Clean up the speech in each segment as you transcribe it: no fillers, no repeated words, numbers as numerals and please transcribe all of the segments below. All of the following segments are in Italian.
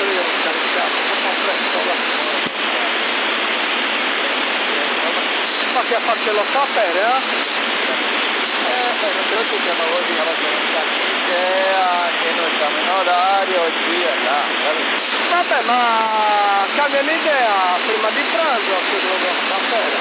io non scaricato, sono presto là. Fatti a farcelo sapere, non te lo chiediamo così, alla idea che noi siamo in orario e qui e là. Vabbè, ma cambia l'idea prima di pranzo, che devo sapere.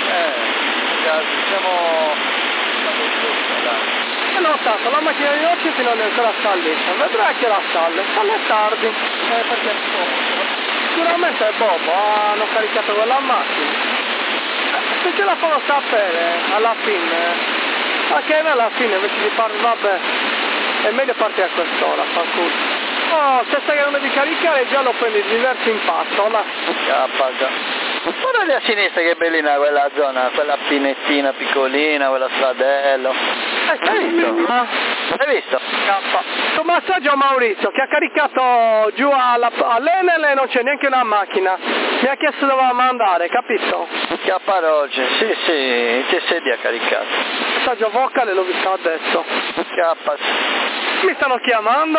Siamo giusto, dai. Non tanto, la macchina di Occiti non è ancora salita, vedrai che la sale tardi. Perché è poco. Sicuramente è Bobo, hanno caricato quella macchina. Se ce la fanno sapere alla fine, anche noi alla fine invece di fare, vabbè, è meglio partire a quest'ora, fanculo. Oh, se stai andando di caricare già lo prendi diverso impatto, ma... Guarda lì a sinistra che bellina quella zona, quella pinettina piccolina, quella stradello. Hai visto? Hai visto? Un massaggio a Maurizio che ha caricato giù all'Enel e non c'è neanche una macchina. Mi ha chiesto dove andare, capito? Chiapparoce, sì, che sedi ha caricato. Massaggio vocale l'ho visto adesso. Chiappa. Mi stanno chiamando?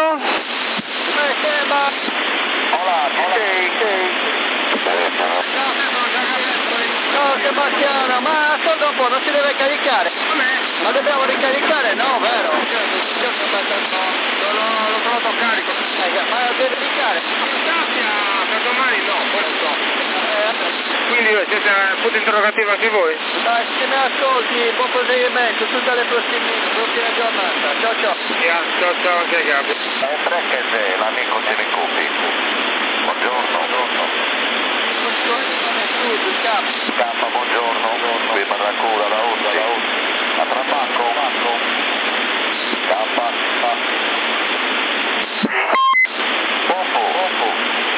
Hola, sei? No, Sebastiano, ma ascolta un po', non si deve caricare. Ma dobbiamo ricaricare? No, vero? L'ho trovato carico. Ma deve caricare? Per domani no, poi non so. Quindi siete punto interrogativo anche voi? Dai, se mi ascolti, buon proseguimento, tutte le prossime giornate. Ciao. Ciao anche Gabri. Che l'amico si ricupi. Buongiorno. Campa, buongiorno. Qui Barracuda, la Uzzi. A tra Marco. Campa. Popo.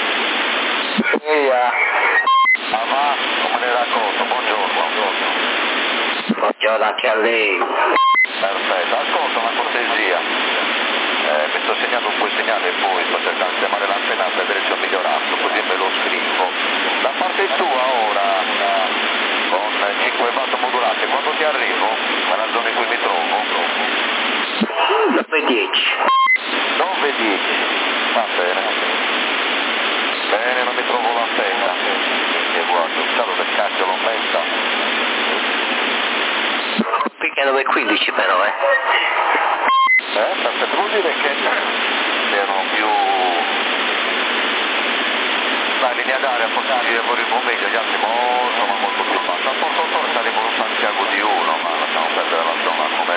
Via. Mamma, come ne racconto? Buongiorno. Buongiorno anche a lei. Perfetto, ascolta una cortesia. Mi sto segnando un po' il segnale e poi sto cercando di chiamare l'antenna per vedere se ho migliorato, così me lo scrivo. Da parte tua ora, con 5 watt modulate, quando ti arrivo, nella zona in cui mi trovo? 9:10. 9:10. Va bene. Bene, non mi trovo l'antenna. E guarda, il calo del cacchio l'ho messa. Perché 9:15 però, Perfetto, vuol dire che erano più la linea d'aria possibile per il pomeriggio, gli altri molto più bassi. A Porto Torre arrivano Santiago di 1, ma lasciamo perdere la zona come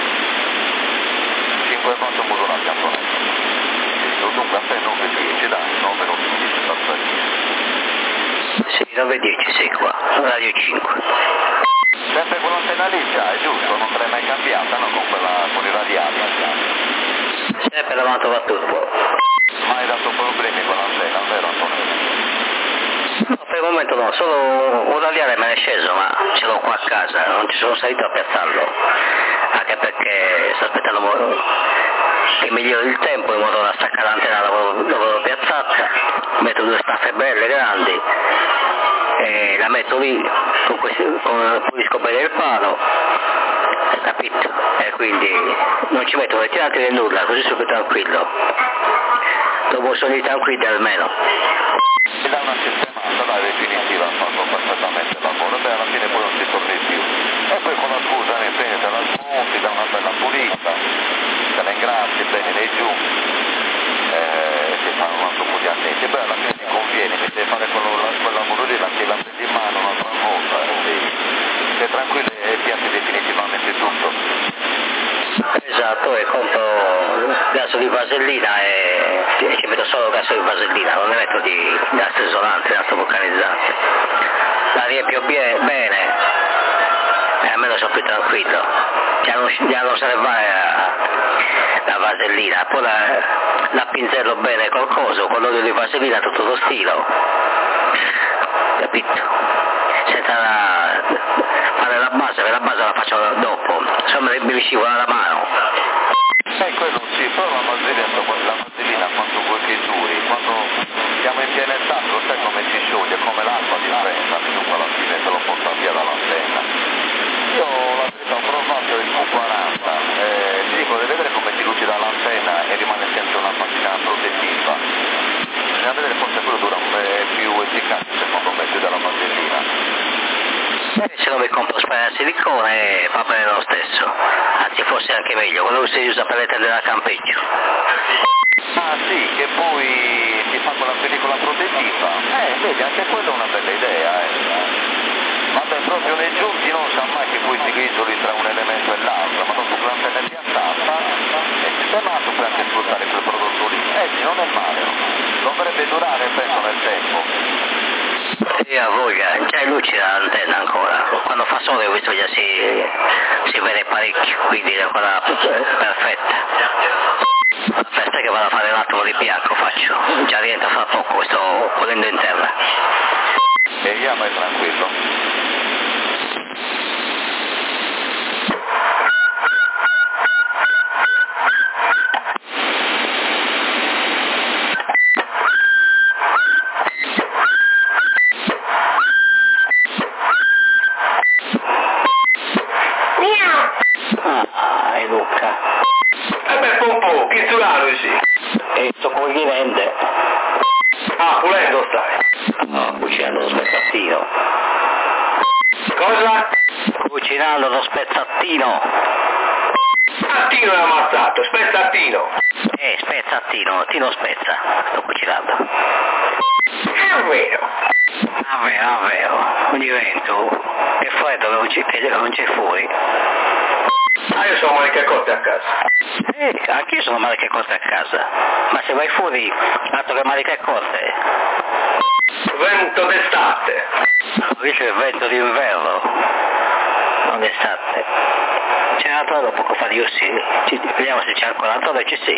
5 watt modulati a Tonello. Dunque a te 9:10, dai, 9:10 sta salendo. Sì, 9:10 sei qua, radio 5. Sempre quell'antenna lì già, è giusto, non te l'hai mai cambiata, no? Con i radiali. Sempre la moto va turbo. Ma hai dato problemi con l'antenna, vero Antonio? No, per il momento no, solo un radiale me ne è sceso, ma ce l'ho qua a casa, non ci sono salito a piazzarlo. Anche perché sto aspettando che migliori il tempo in modo da staccare l'antenna dove l'ho piazzata, metto 2 staffe belle, grandi, e la metto lì, pulisco bene il palo, capito? E quindi non ci metto né tirante né nulla, così sono più tranquillo. Dopo sono tranquilli almeno. E da una sistemata, la definitiva ha fatto perfettamente il lavoro, beh alla fine poi non ci torni più. E poi con la scusa ne prendi, te la smonti, da una bella pulita, te la ingrassi bene nei giù, e si fanno un altro po' di annetti. Beh alla fine ti conviene, mi devi fare quel lavoro lì, la prendi in mano un'altra volta, sei tranquillo e pianti definitivamente tutto. Esatto, e compro gaso di vasellina e ci metto solo gaso di vasellina, non ne metto di gas isolante, gas vulcanizzante. La riempio bene e almeno sono più tranquillo. Già non se ne va la vasellina, poi la pinzello bene col coso, con l'olio di vasellina tutto lo stilo, capito? Senza fare la base la faccio dopo, insomma mi scivola la mano. Quello sì, però la vasellina quando vuoi che duri, quando siamo in piena estate, lo sai come si scioglie, come l'acqua diventa, dunque alla fine te lo porta via dall'antenna. Io la verità ho provato il Q40, sì, vorrei vedere come ti lucida l'antenna e rimane sempre una macchina protettiva. Bisogna vedere non mi compro spray a silicone va bene lo stesso, anzi forse anche meglio, quello che si usa per le tende da campeggio. Ah sì, che poi si fa con la pellicola protettiva. Vedi, anche quella è una bella idea, Vabbè, proprio nei giunti non sa mai che poi si grisoli tra un elemento e l'altro, ma dopo che l'antenna è piantata è sistemato, puoi anche sfruttare quel prodotto lì. Sì, non è male, dovrebbe durare, penso, nel tempo. Sì, a voglia, già è lucida l'antenna ancora, quando fa sole questo già si vede parecchio, quindi è ancora perfetta. Aspetta che vado a fare un attimo di bianco, faccio, già rientro fra poco, sto pulendo in terra. E via, vai tranquillo. Ah, è Luca. Beh, Pompo, chi tu l'hai, sì? E sto cucinando. Ah, pulendo stai? No, cucinando lo spezzattino. Cosa? Cucinando lo spezzattino. Attino è ammazzato, spezzattino. Spezzattino, Tino spezza. Sto cucinando. È vero. Ah, vero. Quindi vento. È freddo, non c'è fuori. Ah, io sono maniche corte a casa. Anch'io sono maniche corte a casa. Ma se vai fuori, altro che maniche corte. Vento d'estate. Invece il vento d'inverno. Non d'estate. C'è un altro poco fa di sì. Vediamo se c'è ancora un altro, ci sì.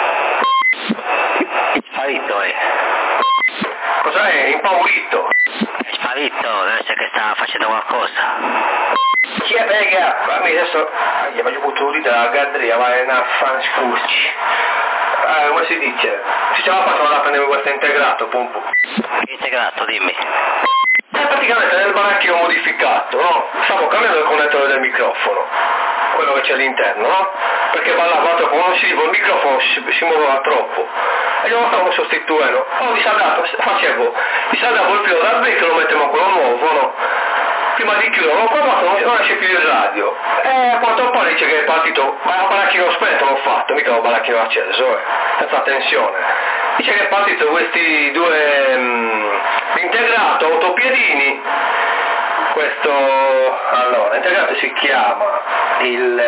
È sparito, Cos'è? Impaurito. È sparito, deve essere che sta facendo qualcosa. Chi è perché? Fammi adesso. Gli ho avuto l'udito dalla gadria, ma è una fanscucci. Come si dice? Si ce la faccio andare a prendere questo integrato, Pompo. Integrato, dimmi. Praticamente nel baracchino modificato, no? Stavo cambiando il connettore del microfono, quello che c'è all'interno, no? Perché ballava troppo, quando si il microfono si muoveva troppo. E io lo stavo sostituendo. Facevo il filo dal vecchio e lo mettevo a quello nuovo, no? Prima di chiudere, l'ho provato, non esce più il radio. E a quanto pare dice che è partito, ma il baracchino spento l'ho fatto, mica il baracchino acceso, senza tensione. Dice che è partito questi due integrato autopiedini. Questo, allora, integrato si chiama il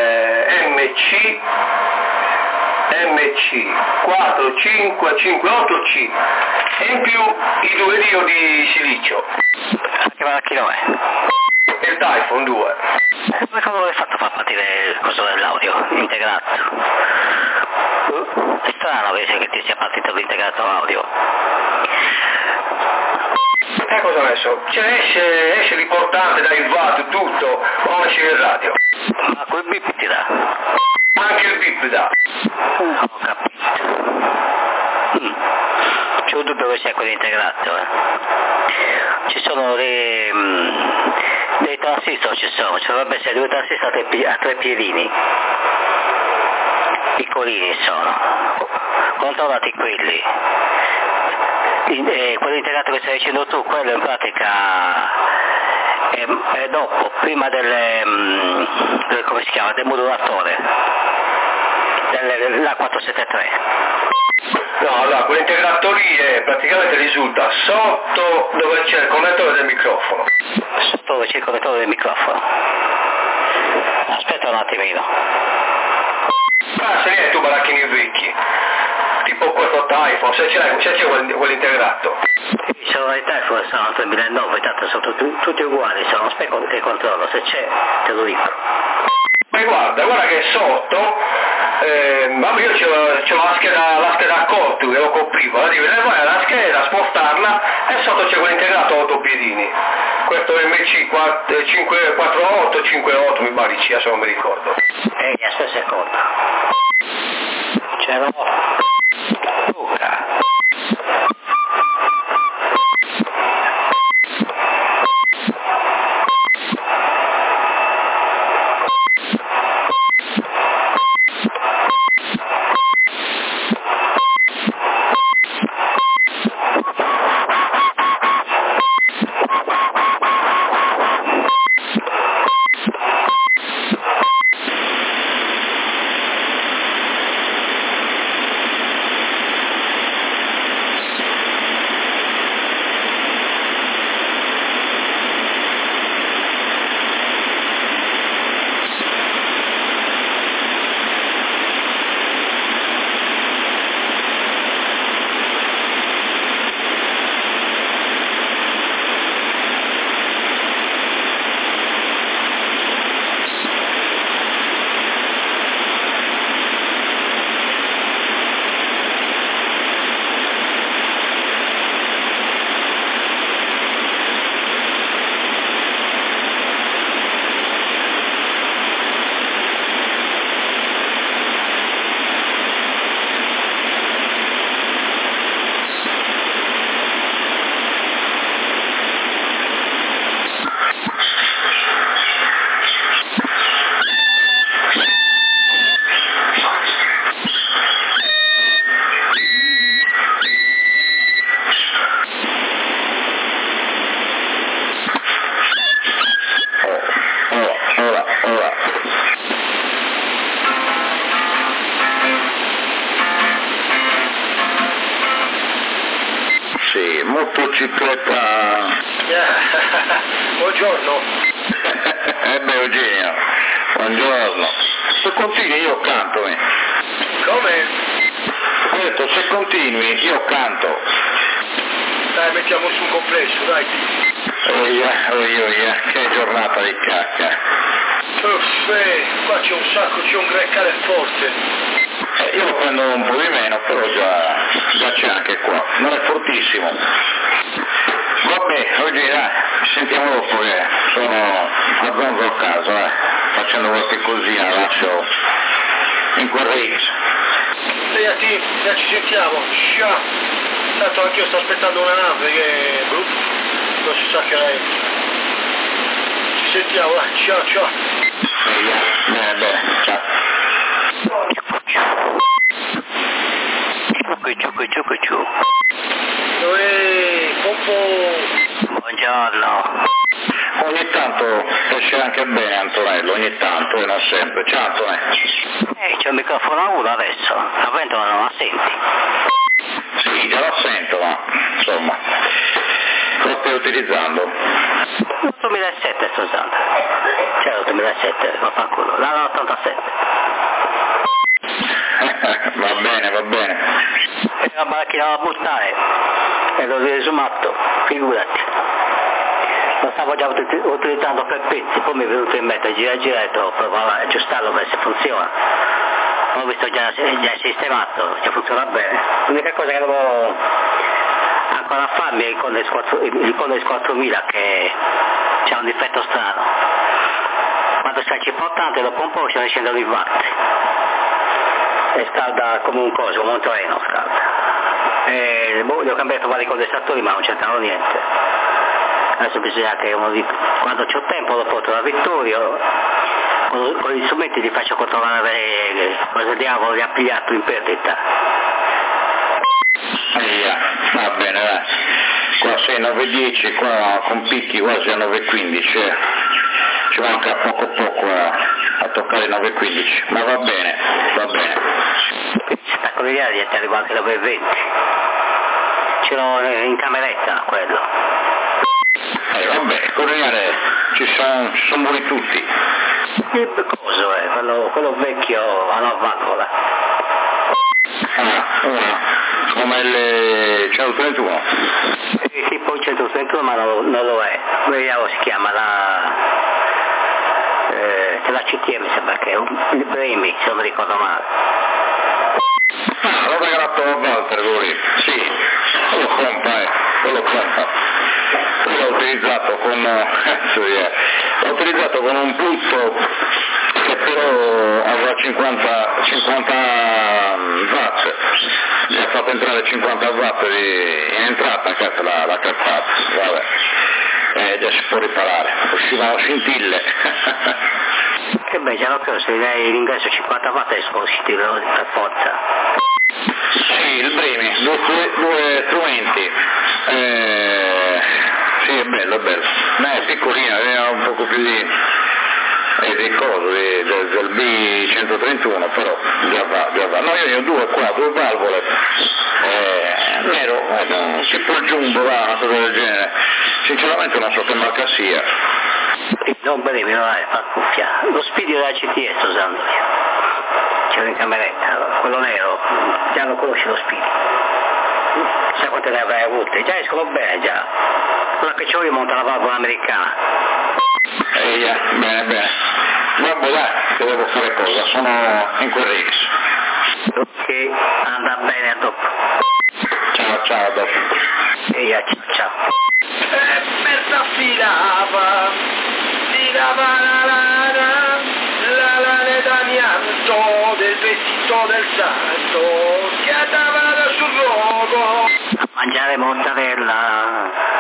MC 4558C e in più i due dio di silicio. Che macchina è? Il Typhoon 2. Ma come hai fatto a far partire il coso dell'audio integrato? È strano che ti sia partito l'integrato audio. Cosa ha messo? Cioè esce l'importante dai watt, tutto, ma non esce il radio. Ma quel bip ti dà? Anche il bip dà. Ho capito. C'è un dubbio che sia quello integrato, Ci sono dei transistor, ci dovrebbe essere due transistor a tre piedini. Piccolini sono. Controllati quelli. Quello integrato che stai dicendo tu, quello in pratica è dopo, prima come si chiama, del modulatore, dell'A473. No, allora, quell'integrato lì praticamente risulta sotto dove c'è il connettore del microfono. Sotto dove c'è il connettore del microfono. Aspetta un attimino. Se ne hai tu baracchini vecchi. Tipo questo Typhoon, se c'è quell'integrato. Sono dei Typhoon, sono 2009, tanto sono tutti uguali, sono aspetta che controllo, se c'è te lo dico. E guarda che sotto, vabbè io c'ho la scheda a corto, che lo coprivo, la devi levare la scheda, spostarla e sotto c'è quell'integrato 8 piedini. Questo è MC 54858 mi pare, adesso non mi ricordo. Aspetta un secondo. C'era Luca. motocicletta. Buongiorno. Beh Eugenio, buongiorno. Se continui io canto. Come? Ho detto se continui io canto. Dai, mettiamo su un complesso, dai. Oia, che giornata di cacca. Qua c'è un sacco, c'è un greccale forte. Io lo prendo un po' di meno, però già c'è anche qua. Non è fortissimo. Vabbè, oggi sentiamo dopo che sono a zonzo a casa, facendo qualche cosina, lascio in quel Rix. Beati, ci sentiamo. Ciao. Tanto anch'io sto aspettando una nave che è brutta, non si sa che lei. Ci sentiamo, ciao. Bene, ciao. Ciu. Pompo. Buongiorno. Ogni tanto esce anche bene Antonello, ogni tanto e non sempre. Ciao Antonello. C'è il microfono a uno adesso, la ventola non la senti. Sì, già lo sento, ma insomma, lo stai utilizzando. Il 2007 sto usando. C'era il 2007, vaffanculo, la 87. Va bene. È una macchina da buttare, e l'ho risumato, figurati. Lo stavo già utilizzando per pezzi, poi mi è venuto in mente, gira e provare a aggiustarlo per se funziona. Ho visto già sistemato, già funziona bene. L'unica cosa che devo ancora farmi è il Condex 4000 che c'ha un difetto strano. Quando scarichi importante dopo un po' ce ne scendono i watt. E scalda come un coso, come un treno scalda. E gli ho cambiato vari condensatori ma non c'entrano niente. Adesso bisogna che quando c'ho tempo lo porto da Vittorio, con gli strumenti li faccio controllare cosa diavolo li ha pigliato in perdita. Va bene, dai. Qua sei 9.10, qua con picchi quasi a 9.15. Ci manca poco a toccare 9.15, ma va bene. Sta con l'idea di arrivare anche 9.20. Ce l'ho in cameretta quello. Vabbè, Corriere ci sono buoni tutti. Che coso è? Quello vecchio a valvola. Come il 131? Tipo il 131 ma non lo è. Vediamo si chiama c'è la CTM mi sembra che è il Bremi, se non mi ricordo male. L'ho regalato a Walter lui, sì, lo compra. L'ho utilizzato con un pulso che però aveva 50 watt, mi ha fatto entrare 50 watt in entrata, cazzo l'ha cazzata, vabbè, già si può riparare, uscivano scintille. Che beh, già l'ho se dai l'ingresso 50 watt escono scintille per forza. Sì, il Bremi, due strumenti. Sì, è bello. Ma è piccolina, aveva un poco più di coso, del B131, però già va. No, io ho due valvole, nero, tipo il Jumbo, una cosa del genere. Sinceramente non so che marca sia. Non Bremi, non è, fa cuffia. Lo Speedy della CTS sto usando io. C'era in cameretta, quello nero, già lo conosci lo Speedy. Sai quante ne avrai avute? Già escono bene, già. Quella che c'ho io monta la valvola americana. Bene. Vabbè dai, che devo fare cosa? Sono in quel Rix. Ok, anda bene, a dopo. Ciao, a dopo. Ciao. Berta filava la d'amianto del vestito del santo che andava sul rogo A mangiare mozzarella.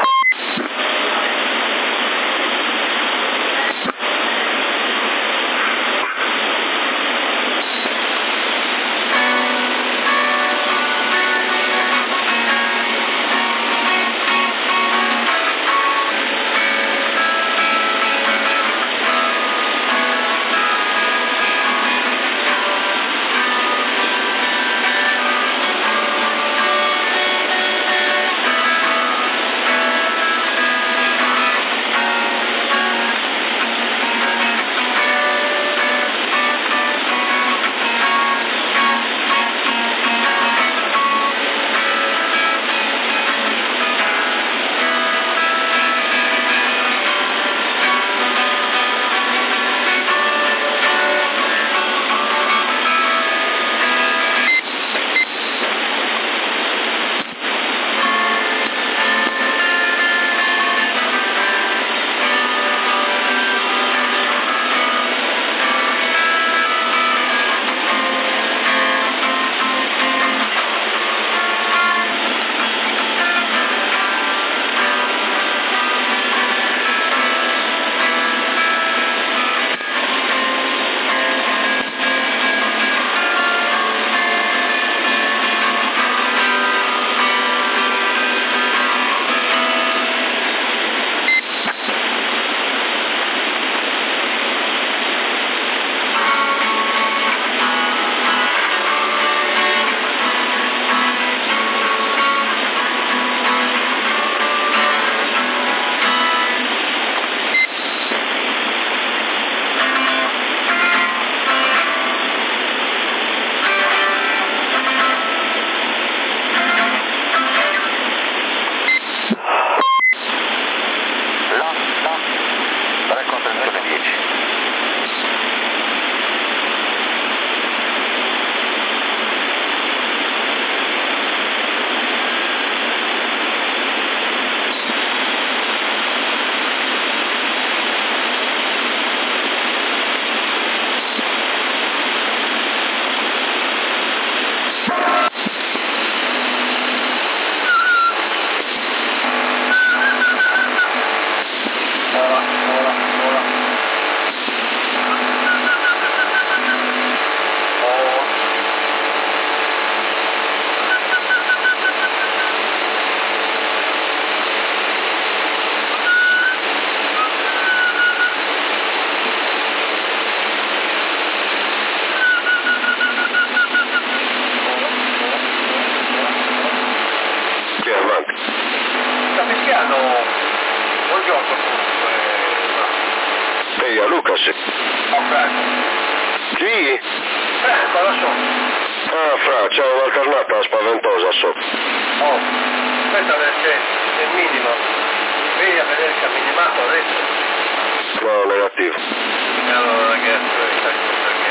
buongiorno comunque. Ehi, Luca, sì. Oh, Franco. Chi? Cosa so? Ah, Fra, c'è un'alternata spaventosa sotto. Oh, aspetta perché è il minimo. Vedi a vedere che ha minimato adesso. No, negativo. E allora ragazzi, perché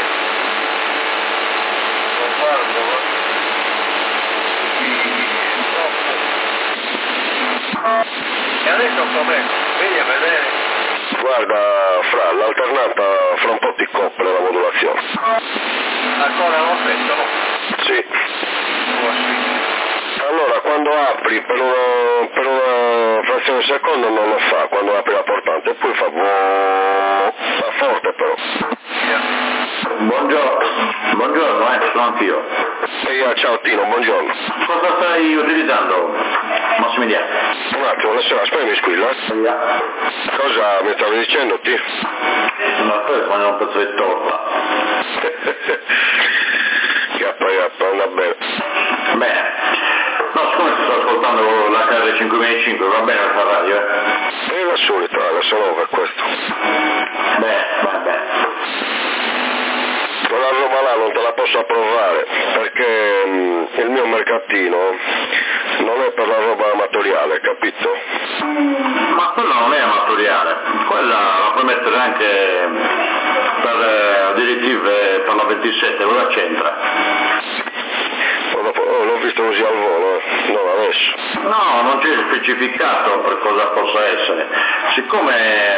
non parlo, e adesso com'è? Vedi a vedere. Guarda, Fra, l'alternata fra un po' ti copre la modulazione. Ancora non penso, no? Sì. Oh, sì. Allora, quando apri per una frazione di secondo non lo fa, quando apri la portante, e poi fa forte però. Buongiorno, sono anch'io. Ehi, ciao Tino, buongiorno. Cosa stai utilizzando, Massimiliano? Un attimo, adesso aspetta, mi squilla. Cosa mi stavi dicendo, Tino? Sono aspetta, ma un pezzo di torta. Yappa, anda bene. Bene. No, siccome sto ascoltando la KR 5005, va bene questa radio, È la solita, la Sonova è questo. Bene. Quella roba là non te la posso approvare, perché il mio mercatino non è per la roba amatoriale, capito? Ma quella non è amatoriale, quella la puoi mettere anche per direttive per la 27, cosa c'entra? L'ho visto così al volo, non adesso. No, non c'è specificato per cosa possa essere. Siccome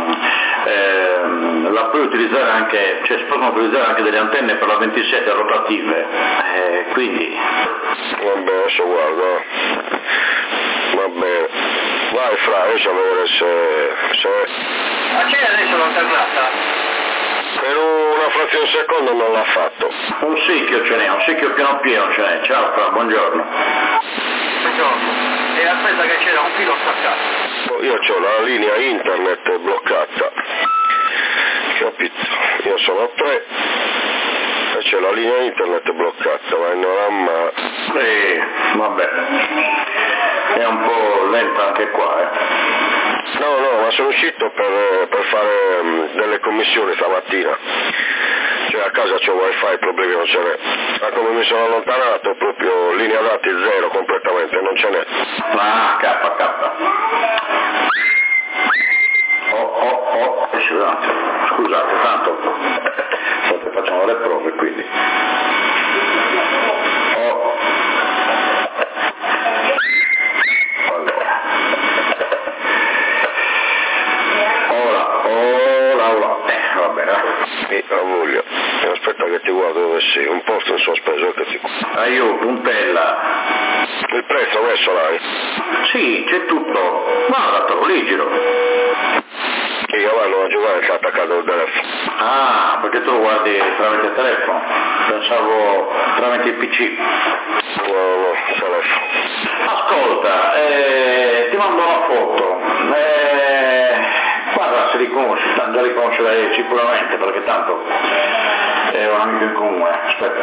la puoi utilizzare anche, cioè si possono utilizzare anche delle antenne per la 27 rotative, quindi... Vabbè, adesso guarda. Va bene. Vai Fra, io a vedere se... Ma c'è adesso l'alternata? Per una frazione di secondo non l'ha fatto. Un secchio ce n'è, un secchio pieno ce n'è. Ciao Fra, buongiorno. Buongiorno. E aspetta che c'era un filo staccato. Io ho la linea internet bloccata. Capito? Io sono a 3 e c'è la linea internet bloccata, ma non vabbè. È un po' lenta anche qua, No, ma sono uscito per fare delle commissioni stamattina. Cioè a casa c'ho wifi, problemi non ce n'è. Ma come mi sono allontanato, proprio linea dati zero completamente, non ce n'è. Ah, K. Scusate, tanto facciamo le prove, quindi. Va bene. La voglia. Aspetta che ti guardo dove sei, un posto in sospeso che ti... Io, puntella. Il prezzo adesso l'hai? Sì, c'è tutto. Guarda, te lo leggo. Che vanno a giocare che ha attaccato il telefono. Ah, perché tu lo guardi tramite il telefono? Pensavo tramite il PC. No, telefono. Ascolta, ti mando una foto. Guarda se li conosci, già li conoscerai sicuramente perché tanto è un amico in comune. Aspetta.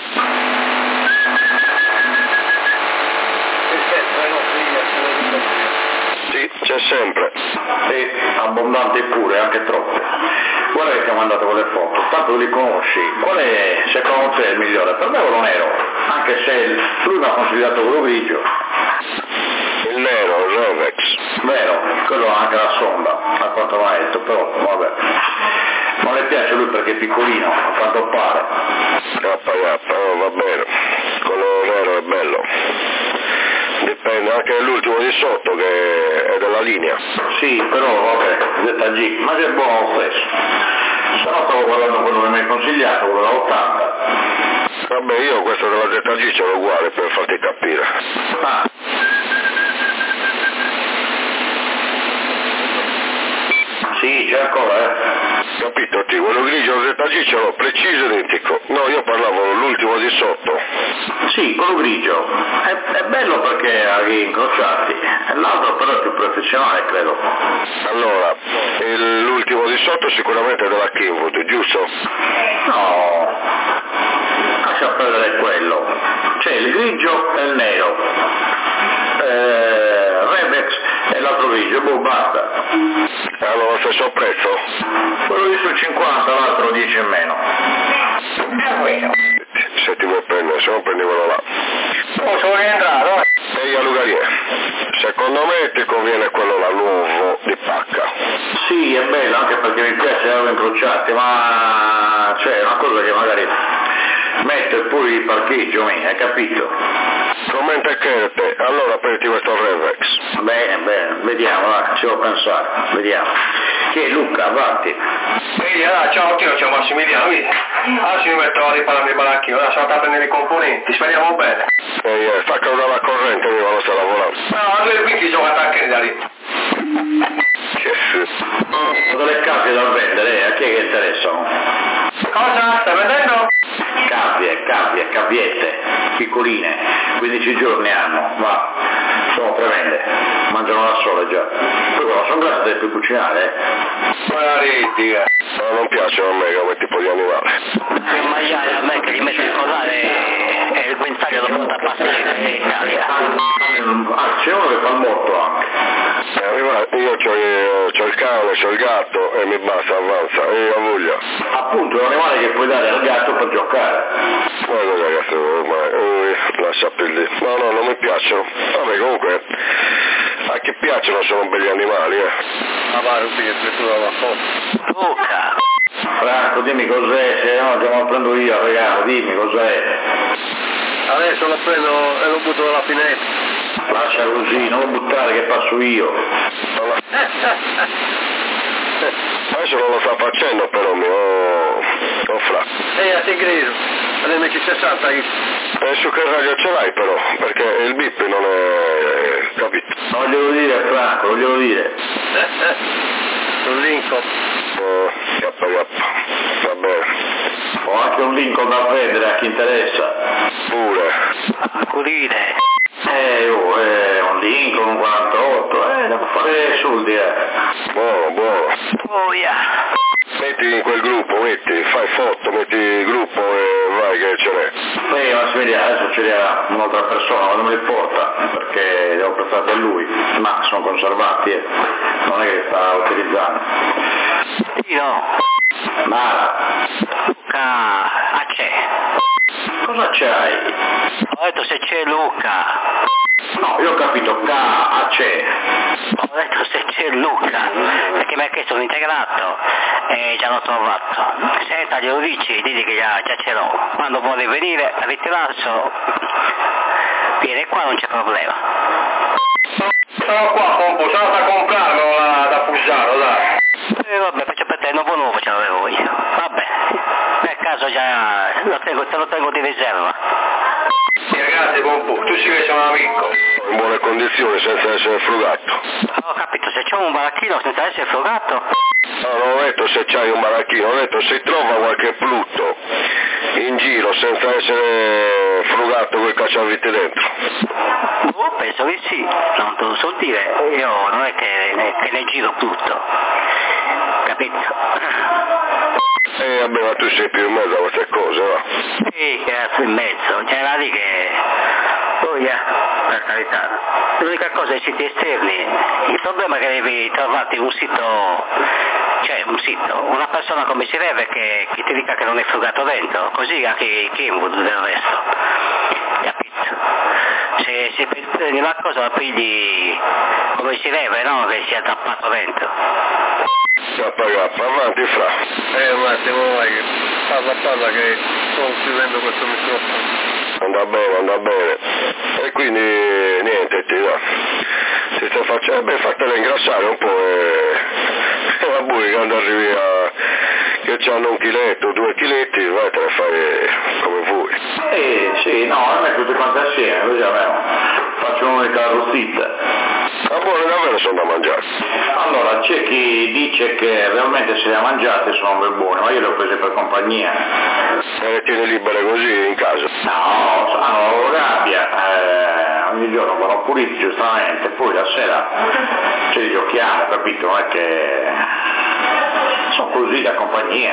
Sì, c'è sempre. E abbondante pure, anche troppo. Guarda che ti ha mandato quelle foto, tanto li conosci. Qual è secondo te il migliore? Per me quello nero, anche se lui mi ha consigliato quello grigio. Il nero, il Revex. Vero, quello ha anche la sonda, a quanto mi ha detto, però vabbè. Non le piace lui perché è piccolino, a quanto pare. Va bene. Quello nero è bello. Dipende anche dall'ultimo di sotto che è della linea. Sì, però vabbè, ZG, ma è buono lo stesso. Se no stavo guardando quello che mi hai consigliato, quello da 80. Vabbè, io questo della ZG ce l'ho uguale per farti capire. Ah. Sì, c'è ancora, Capito, quello grigio ZG ce l'ho preciso identico. No, io parlavo l'ultimo di sotto. Sì, quello grigio. È bello perché ha gli incrociati. L'altro però è più professionale, credo. Allora, l'ultimo di sotto sicuramente è della Kenwood, giusto? No, lascia perdere quello. C'è il grigio e il nero. Rebex e l'altro grigio, basta. stesso prezzo? Quello dice 50, l'altro 10 in meno. Se ti vuoi prendere, se non prendi quello là. Oh, sono rientrato, Ehi Lucarie, secondo me ti conviene quello là nuovo di pacca. Sì, è bello, anche perché mi piace le incrociate, ma c'è una cosa che magari metto e poi il parcheggio, hai capito? Commenta che te, allora prendi questo Revex. Bene, vediamo, ci devo pensare, vediamo. Che Luca, avanti. Ehi, ciao Tino, ciao Massimiliano, adesso mi metto a riparare il baracchino, ora sono andato a prendere i componenti, speriamo bene. Ehi, sta causando la corrente, mi vanno a lavorare. No, due quinti sono attacchi da lì. Che Sono delle case da vendere, a chi è che interessano? Cosa? Stai vedendo? Cavviette, piccoline, 15 giorni hanno, va, sono tremende, mangiano da sole già. Poi però sono grasse, devi più cucinare, Buona ridica. No, non piacciono a me come tipo di animale. Per mangiare a me che gli metto il collare e il guinzaglio lo porta a passare in Italia. C'è uno che fa il morto anche. Io c'ho il cane, c'ho il gatto e mi basta, avanza, e io ho voglia. Appunto, è un animale che puoi dare al gatto per giocare. Ma cosa ragazzi, ormai, lascia per lì. No, non mi piacciono. Vabbè, comunque, a chi piacciono sono belli animali, Ma va, Rubi, che tu la foto. Luca! Franco, dimmi cos'è, se no te lo prendo io al regalo, dimmi cos'è. Adesso lo prendo e lo butto dalla finestra. Lascia così, non lo buttare che passo io. Adesso non lo sta facendo però mio fra. A te grido, all'MC60 io. Penso che radio ce l'hai però, perché il bip non è capito. Non glielo dire Franco, non glielo dire. Sul Lincoln. Va bene. Ho anche un Lincoln da vendere a chi interessa. Pure. Pulire! Un Lincoln, un 48, devo fare soldi, Buono. Boia! Metti in quel gruppo, fai foto, metti il gruppo e vai che ce n'è. Massimiliano, adesso ce n'era un'altra persona, ma non me li porta, perché devo prestare a lui, ma sono conservati, non è che sta utilizzando. Tino! Mara, Luca! Ah, c'è! cosa c'hai? Ho detto se c'è Luca! No, io ho capito, c'è. Ho detto se c'è Luca, perché mi ha chiesto un integrato e già l'ho trovato. Senta, glielo dici, digli che già ce l'ho. Quando vuole venire a ritirarlo, viene qua, non c'è problema. Sono qua, compo, sono andato a comprarlo da Fugiano, dai. Vabbè, faccio per te, nuovo ce l'avevo io. Vabbè, nel caso già te lo tengo di riserva. Ragazzi, compo, tu sì che sei un amico. In buone condizioni, senza essere frugato. Ho capito, se c'è un baracchino senza essere frugato. No, non ho detto se c'hai un baracchino, ho detto se trova qualche plutto in giro senza essere frugato quel cacciavite dentro. Penso di sì, non te lo so dire, io non è che ne giro tutto, capito? Vabbè, ma tu sei più in mezzo a queste cose, va? Sì, che era in mezzo, c'era lì che... per carità. L'unica cosa è i siti esterni, il problema è che devi trovarti un sito, una persona come si deve che ti dica che non è frugato dentro, così anche Kimwood del resto, capito? Se prendi una cosa la pigli come si deve, no? Che sia tappato dentro. Avanti fra. Un attimo, vai, parla che sto chiudendo questo microfono. Andà bene. E quindi niente, ti stai facendo, fatela ingrassare un po' e la bui quando arrivi a che c'hanno 1 chiletto, 2 chiletti, vai te le fai come vuoi. Sì, no, a me tutte quante assieme, così almeno faccio un'unica arrostita. Ma buone davvero sono da mangiare. Allora, c'è chi dice che realmente se le ha mangiate sono ben buone, ma io le ho prese per compagnia. E le tieni libere così in casa? No, hanno la loro gabbia, ogni giorno vanno puliti giustamente, poi la sera ce li giochiamo, capito? Non è che sono così da compagnia.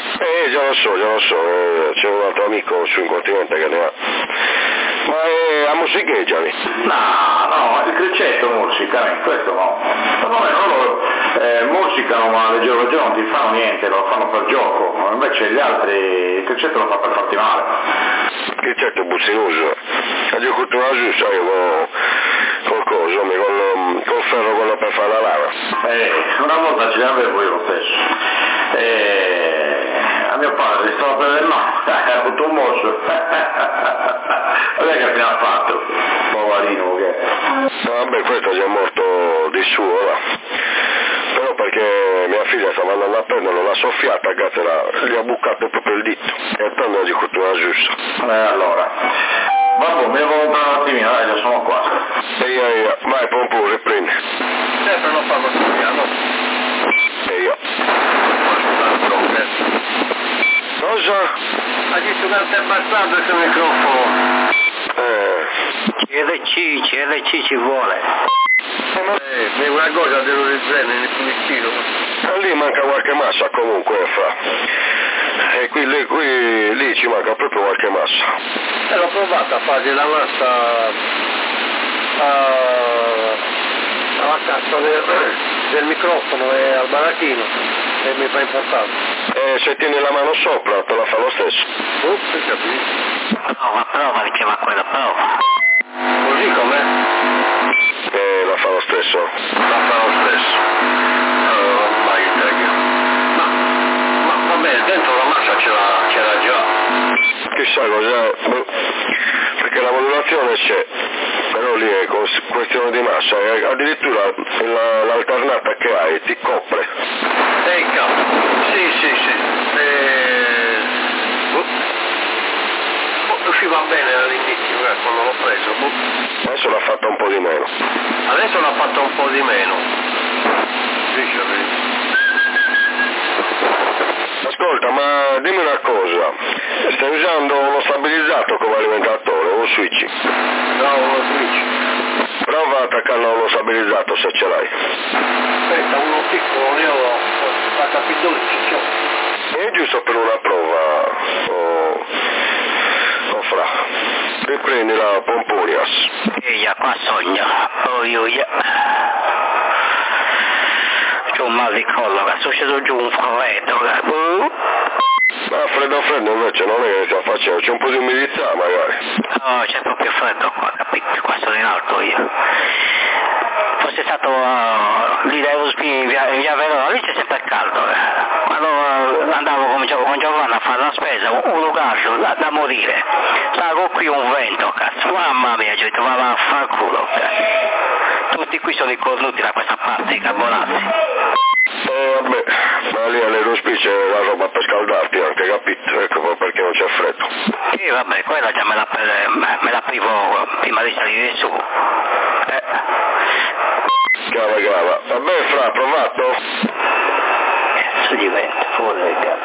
Già lo so, c'è un altro amico su un continente che ne ha. Ma la musicheggiami? No, il criccetto musica, questo no. Loro musicano ma leggero non ti fanno niente, lo fanno per gioco, invece gli altri il criccetto lo fa per farti male. Il criccetto è buzzinoso, ha giocato una giusta io col coso, col ferro quello per fare la lava. Una volta ce l'avevo io lo stesso. A mio padre stava per il no, ha avuto un mosso. Vabbè che fine ha fatto? Poverino che è. Vabbè, questo è già morto di suo ora. Però perché mia figlia stava andando a prenderlo, l'ha soffiata, gli ha bucato proprio il dito. E poi ha giocato una giusta. Allora. Vabbè, mi devo un attimino, già sono qua. Vai Pompo, riprendi. Sempre non parlo italiano. E io. Cosa? Ha detto che si è abbassato questo microfono. CLC ci vuole. È una cosa dello riprende nel finissimo. Lì manca qualche massa comunque, fra. E lì ci manca proprio qualche massa. L'ho provato a fare la massa alla cassa del microfono e al baracchino e mi fa importante. Se tieni la mano sopra te la fa lo stesso. Per capire. Prova, diceva quella, prova. Così com'è? La fa lo stesso. La fa lo stesso. Vai in teglia. Ma va bene, dentro la massa ce l'ha già. Chissà cos'è, perché la modulazione c'è, però lì è questione di massa, e addirittura l'alternata che hai ti copre. Sì. Usciva bene all'inizio, quando l'ho preso. Adesso l'ha fatta un po' di meno. Adesso l'ha fatta un po' di meno. Ascolta, ma dimmi una cosa, stai usando uno stabilizzato come alimentatore o un switch? No, uno switch. Prova ad attaccarlo a uno stabilizzato se ce l'hai. Aspetta, uno piccolo, io ho capito il ciccio. È giusto per una prova, fra. Riprendi la Pomponias. Io qua sogno. C'ho un mal di collo, che è sceso giù un freddo. Ma freddo invece non è che sta facendo, c'è un po' di umidità magari. No, c'è proprio freddo qua, capito? Qua sono in alto io. Fosse stato lì dai Ruspini, via Verona, lì c'è sempre caldo. Quando andavo con Giovanna a fare la spesa, un lugario da morire. Stavo qui un vento, cazzo. Mamma mia, ci trovava a far culo, cazzo. Tutti qui sono i cornuti da questa parte, i carbonati. Vabbè, ma lì all'Eurospin c'è la roba per scaldarti anche, capito? Ecco perché non c'è freddo. Sì, vabbè, quella già me la privo prima di salire su. Grava. Vabbè, fra, provato? Cazzo di vento, fuori del capo.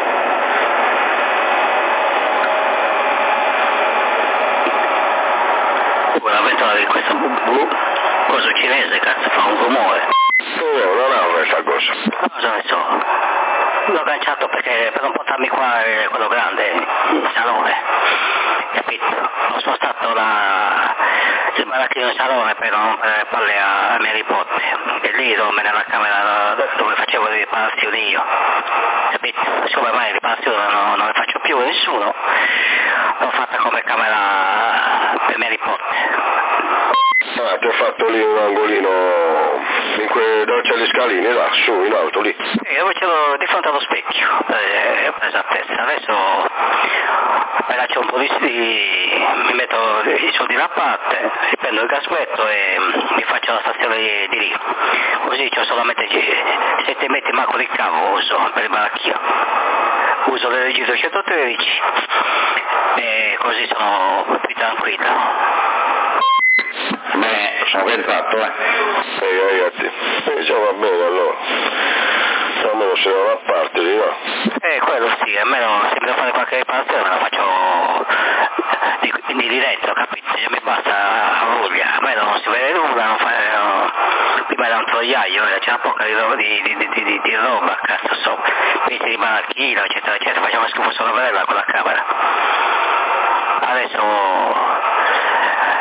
La ventola di questo coso cinese, cazzo, fa un rumore. Non ha questa cosa. Cosa ne so? L'ho agganciato perché per non portarmi qua quello grande, il salone, capito? Ho spostato il baracchino in salone per non rompere le palle a mia nipote, e lì dorme nella camera dove facevo le riparazioni io, capito? Siccome ormai le riparazioni non le faccio più a nessuno, l'ho fatta come camera per mia nipote. Ti ho fatto lì un angolino dove c'è le scaline, là, su, in alto lì. Dove ce l'ho di fronte allo specchio, per esattezza. Adesso appena c'è un po' mi metto i soldi da parte, prendo il gaspetto e mi faccio la stazione di lì. Così c'ho solamente 7 metri manco di cavo uso per il baracchino. Uso le leggi 213 e così sono più tranquillo. Beh, sono rientrato, ragazzi, già va bene allora. Almeno se da una parte lì, no? Quello sì, almeno se mi devo fare qualche riparazione me la faccio di diretto, capito? Già mi basta a voglia, almeno non si vede nulla, prima era un troiaio, c'era poca di roba, cazzo so, pezzi di baracchino, eccetera, eccetera, facciamo schifo solo bella con la camera. Adesso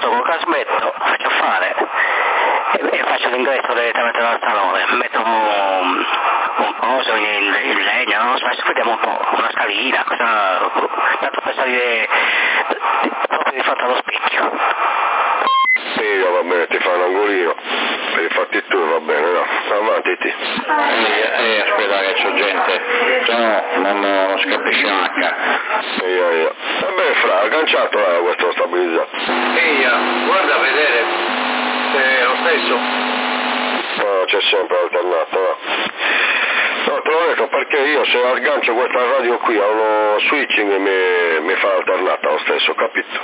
posto col casmetto, faccio fare e faccio l'ingresso direttamente dal salone, metto un coso in legno, non lo so, adesso vediamo un po', una scalina, tanto per salire proprio di fronte allo specchio. Sì, va bene, ti fa un angolino, per i fatti tu, va bene, no, avanti ti. Aspetta che c'ho gente, se no non si capisce H. Vabbè, fra, agganciato questo stabilizzato. Guarda a vedere se è lo stesso. No, c'è sempre alternato, no. No, te l'ho detto perché io se aggancio questa radio qui a uno switching mi fa alternata lo stesso, capito?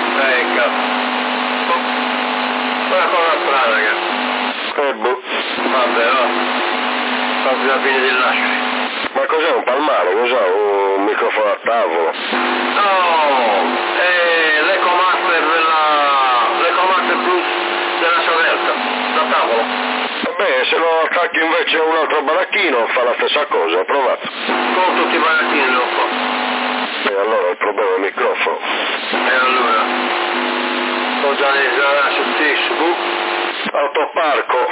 Una cosa strana, ragazzi. Vabbè, no. Proprio la fine del lascio. Ma cos'è un palmare? Cos'è un microfono a tavolo? No, è l'EcoMaster Plus della Savelta, da tavolo. Vabbè, se lo attacchi invece a un altro baracchino fa la stessa cosa, ho provato. Con tutti i baracchini lo fa. E allora il problema è il microfono. E allora? Ho già sul stesso, Autoparco.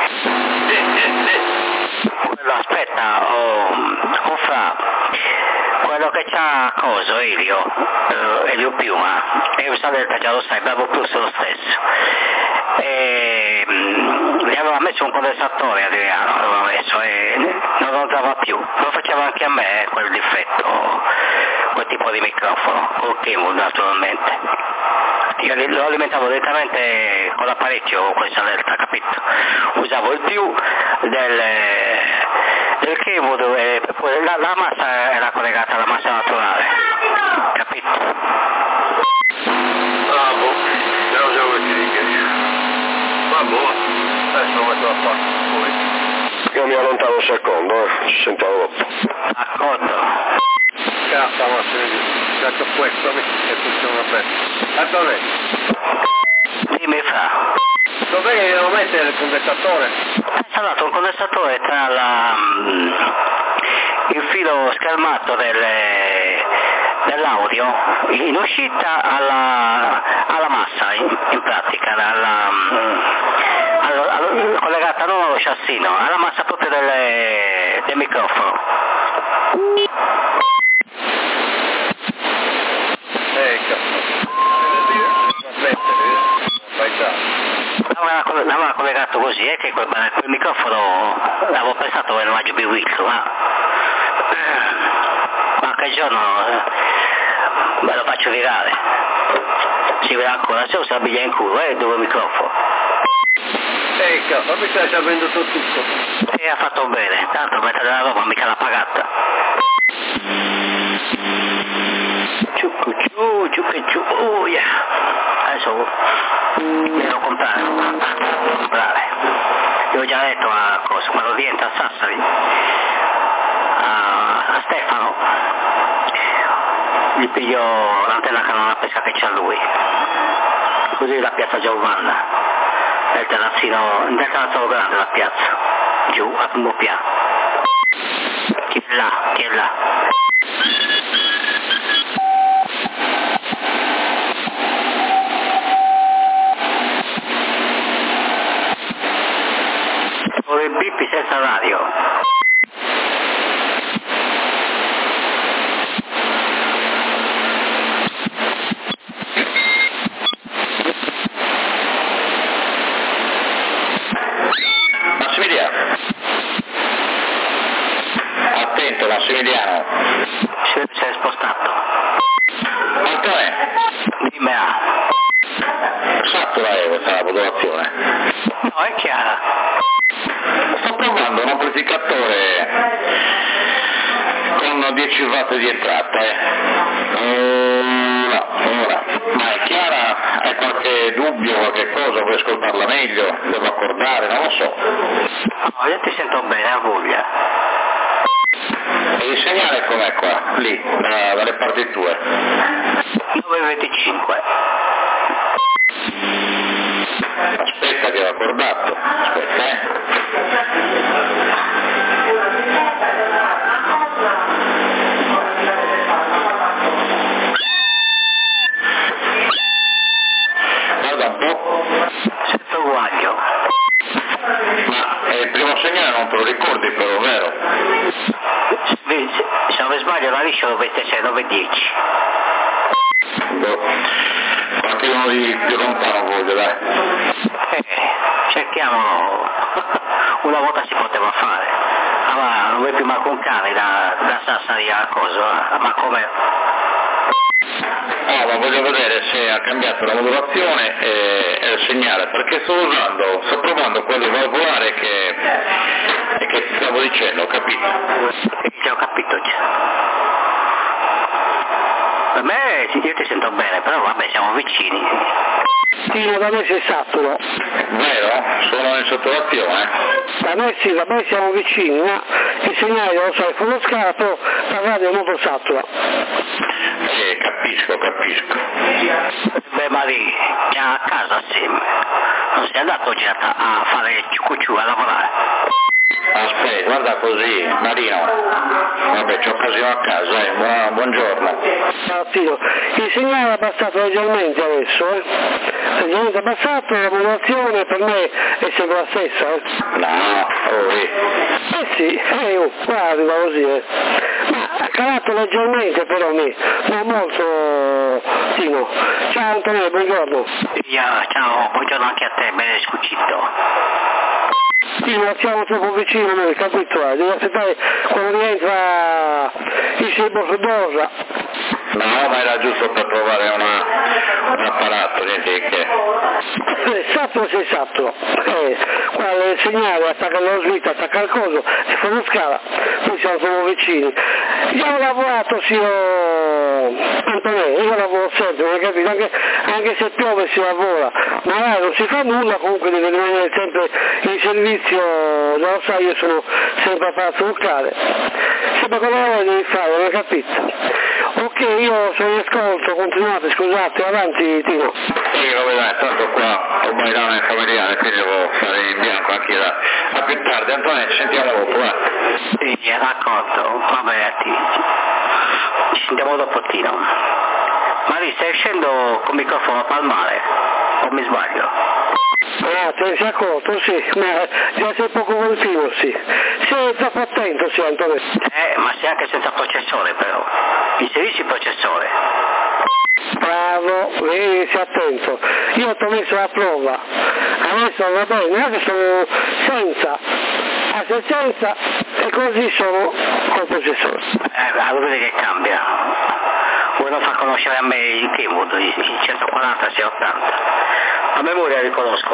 Aspetta, fra quello che c'ha coso, Elio Piuma, e Usadelta già lo sai, Bravo Plus lo stesso. Gli aveva messo un condensatore Adriano, aveva messo e non lo usava più, lo faceva anche a me quel difetto, quel tipo di microfono, col Kenwood naturalmente. Io lo alimentavo direttamente con l'apparecchio questa delta, capito? Usavo il più del Kenwood e poi la massa era collegata alla massa naturale, capito? Bravo, non so che ti dica. Vabbè, adesso lo metto a parte poi. Io mi allontano un secondo, ci sentiamo dopo. D'accordo. Cazzo, ma se questo mi funziona bene. Attore, Dimmi fra. dov'è che devo mettere il condensatore? È installato un condensatore tra il filo schermato dell'audio in uscita alla massa, in pratica, collegata non allo chassis, no, alla massa proprio del microfono. L'aveva collegato così, è che quel microfono l'avevo pensato che non ha più visto, ma qualche giorno me lo faccio virare, si vede ancora, se usa la biglia in culo, dove il microfono. Cazzo, mi stai sapendo tutto. E ha fatto bene, tanto mettere la roba mica l'ha pagata. Ciu, adesso devo comprare. Io ho già detto a cosa, quando diventa a Sassari, a Stefano, gli piglio l'antenna canona pesca che c'ha lui, così la piazza Giovanna, nel terrazzino grande la piazza, giù al primo piano. Chi è là? Ora il bip senza radio. Massimiliano. Attento, Massimiliano. Si è spostato. Antonio. Dimmi A. Satura questa la popolazione. No, è chiara. Sto provando un amplificatore con 10 watt di entrata. No, ora. Ma è chiara? Hai qualche dubbio, qualche cosa? Vuoi ascoltarla meglio? Devo accordare? Non lo so. No, io ti sento bene, a voglia. E il segnale com'è qua? Lì, dalle partiture. 9,25. Aspetta che ho accordato. Aspetta, Guarda un po'. sono 9:10. Quanti uno di più lontano voglio, dai. Cerchiamo, una volta si poteva fare, allora non vuoi più manco un cane da Sassari a cosa, ma come? Ma voglio vedere se ha cambiato la modulazione e il segnale, perché sto provando quello valvolare che ti stavo dicendo, ho capito? Sì, ho capito già. Per me io ti sento bene, però vabbè, siamo vicini. Sì, da me sei saturo. Vero? Sono in sottovazione? Da me sì, da me siamo vicini, ma il segnale lo sai, fu lo scalo, la radio è molto satura. Capisco. Beh, Mari, siamo a casa assieme. Non sei andato oggi a fare ciucciu a lavorare? Aspetta, guarda così, Marino. Vabbè, c'ho occasione a casa, buongiorno. Mattino, il segnale è abbassato leggermente adesso, leggermente abbassato, la modulazione per me è sempre la stessa, No, sì, guarda così, ma ha calato leggermente però non molto, Tino. Ciao Antonio, buongiorno. Ciao, buongiorno anche a te, bene scucito. Sì, ma siamo troppo vicini noi, capito? Devo aspettare quando rientra il cibo su dosa. No, ma era giusto per provare un apparato, niente di che. Esatto, sei esatto. Guarda il segnale, attacca lo svita, attacca il coso, si fa una scala, noi siamo proprio vicini. Io ho lavorato, Antonio, io lavoro sempre, hai capito? Anche se piove si lavora, ma non si fa nulla, comunque deve rimanere sempre in servizio, non lo sai, io sono sempre a palazzo locale. Sempre quello che devi fare, hai capito? Ok, io sono in ascolto, continuate, scusate, avanti Tino. Sì, lo vedrai, tanto qua ho bailano in familiare, quindi devo stare in bianco anche là. A più tardi, Antonio, ci sentiamo dopo, Sì, d'accordo, vabbè, ci sentiamo dopo Tino. Mari, stai uscendo con microfono palmare, o mi sbaglio? Ah, te ne sei accorto, sì, ma già sei poco continuo, sì. Sei troppo attento, sì, Antonio. Ma sei anche senza processore, però. Inserisci il processore. Bravo, vedi, sei attento. Io ti ho messo la prova. Adesso va bene, non è che sono senza. Se senza, e così sono col processore. Allora vedi che cambia. Vuoi non far conoscere a me il Kenwood, il 140, 680. A memoria riconosco.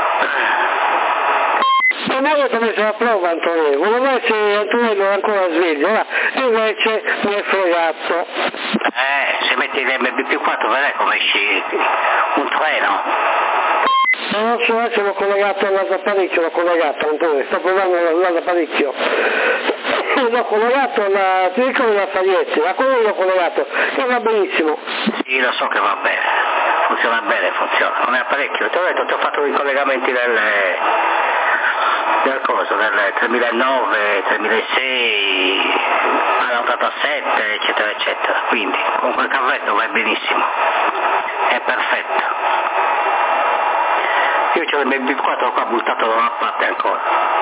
Ma io ti ho messo la prova, Antonio, volevo essere Antonello ancora sveglio, invece mi è fregato. Se metti l'MB4 vedrai come esci un treno. Non so, adesso l'ho collegato all'apparecchio, Antonio, sto provando all'apparecchio. L'ho collegato ti ricordi la Faglietti, ma quello l'ho collegato, che va benissimo. Sì, lo so che va bene, funziona bene, non è apparecchio, ti ho detto, ti ho fatto i collegamenti del 3009, 3006, all'87, eccetera, eccetera, quindi con quel cavetto va benissimo, è perfetto. Io c'ho il BB4 qua buttato da una parte ancora,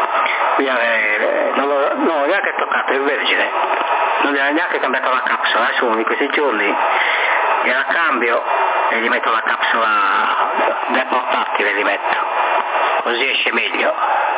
non ho neanche toccato il vergine, non ho neanche cambiato la capsula, adesso uno di questi giorni la cambio e gli metto la capsula del portatile, li metto, così esce meglio.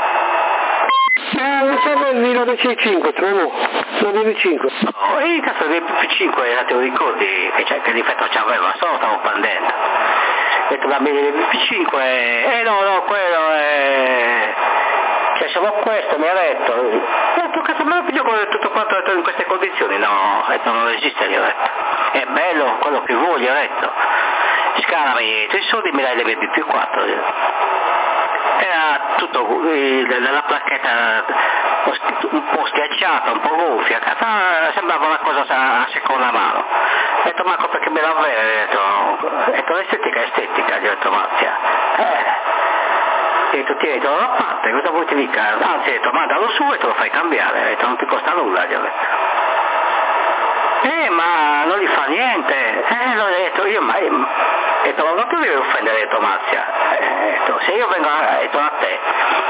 Non serve il 965, tu no? 965. No, il cazzo del BP5 te lo ricordi che difetto c'aveva, solo stavo prendendo. Ho detto dammi il BP5 no, quello è... Cioè solo questo mi ha detto. Ho detto cazzo me lo piglio con tutto quanto in queste condizioni? No, ho detto non esiste, gli ho detto. È bello quello che vuoi, gli ho detto. Scalami i tuoi soldi e mi dai le BP4. Era tutto la placchetta un po' schiacciata, un po' gonfia, sembrava una cosa a seconda mano. Ho detto Marco perché me la vede? Ho detto l'estetica è estetica, gli ho detto Marzia. Ho detto tieni da una parte, cosa vuoi ti dica? Anzi ho detto mandalo su e te lo fai cambiare, ho detto non ti costa nulla, gli ho detto. Ma non gli fa niente, l'ho detto io, ma E detto, non ti devi offendere, detto Marzia. Se io vengo a te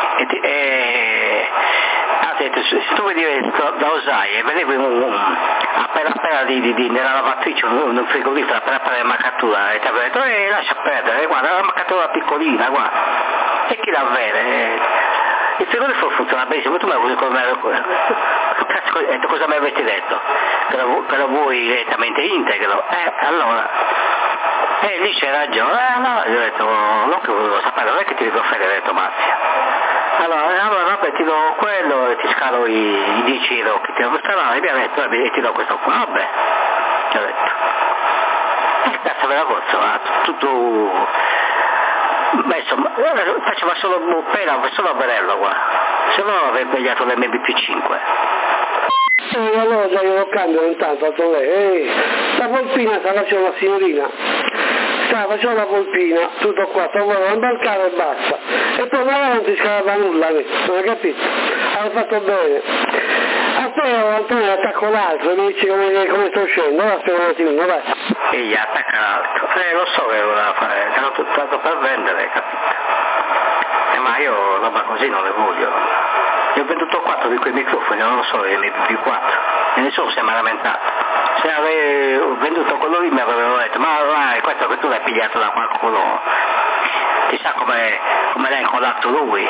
se tu vedi da Osaie e vedevi appena nella lavatrice un frigorifero appena la maccatura e ti avevo detto lascia perdere, guarda la maccatura piccolina, guarda, e chi la vede? Il frigorifero funziona benissimo, tu mi hai cosa mi avete detto? Che lo vuoi direttamente integro? Allora lì c'è ragione, no, io ho detto non che volevo sapere, non è che ti devo offendere, ho detto Marzia. Allora vabbè, ti do quello e ti scalo i 10 euro che ti devo stare, e mi ha detto e ti do questo qua, vabbè, ti ho detto. Cazzo me la cozza, tutto messo, faceva solo pena, solo a vederlo qua, se no avrei pigliato l'MB+5. Allora già io lo cambio intanto, ha detto lei, la polpina sta facendo la signorina. Facciamo la polpina, tutto qua, sto volendo imbarcare e basta. E poi magari non ti scalava nulla, non hai capito? Hai fatto bene. A te Antonio attacco l'altro, mi dici come sto uscendo, ora aspetta un attimino, vai. E gli attacca l'altro. Lo so che voleva fare, era tutto per vendere, capito? Ma io roba così non le voglio. Io ho venduto 4 di quei microfoni, non lo so, i MP4. E nessuno si è mai lamentato. Se avevo venduto quello lì mi avrebbero detto, ma vai, questo che tu l'hai pigliato da qualcuno, chissà come l'hai incollato lui.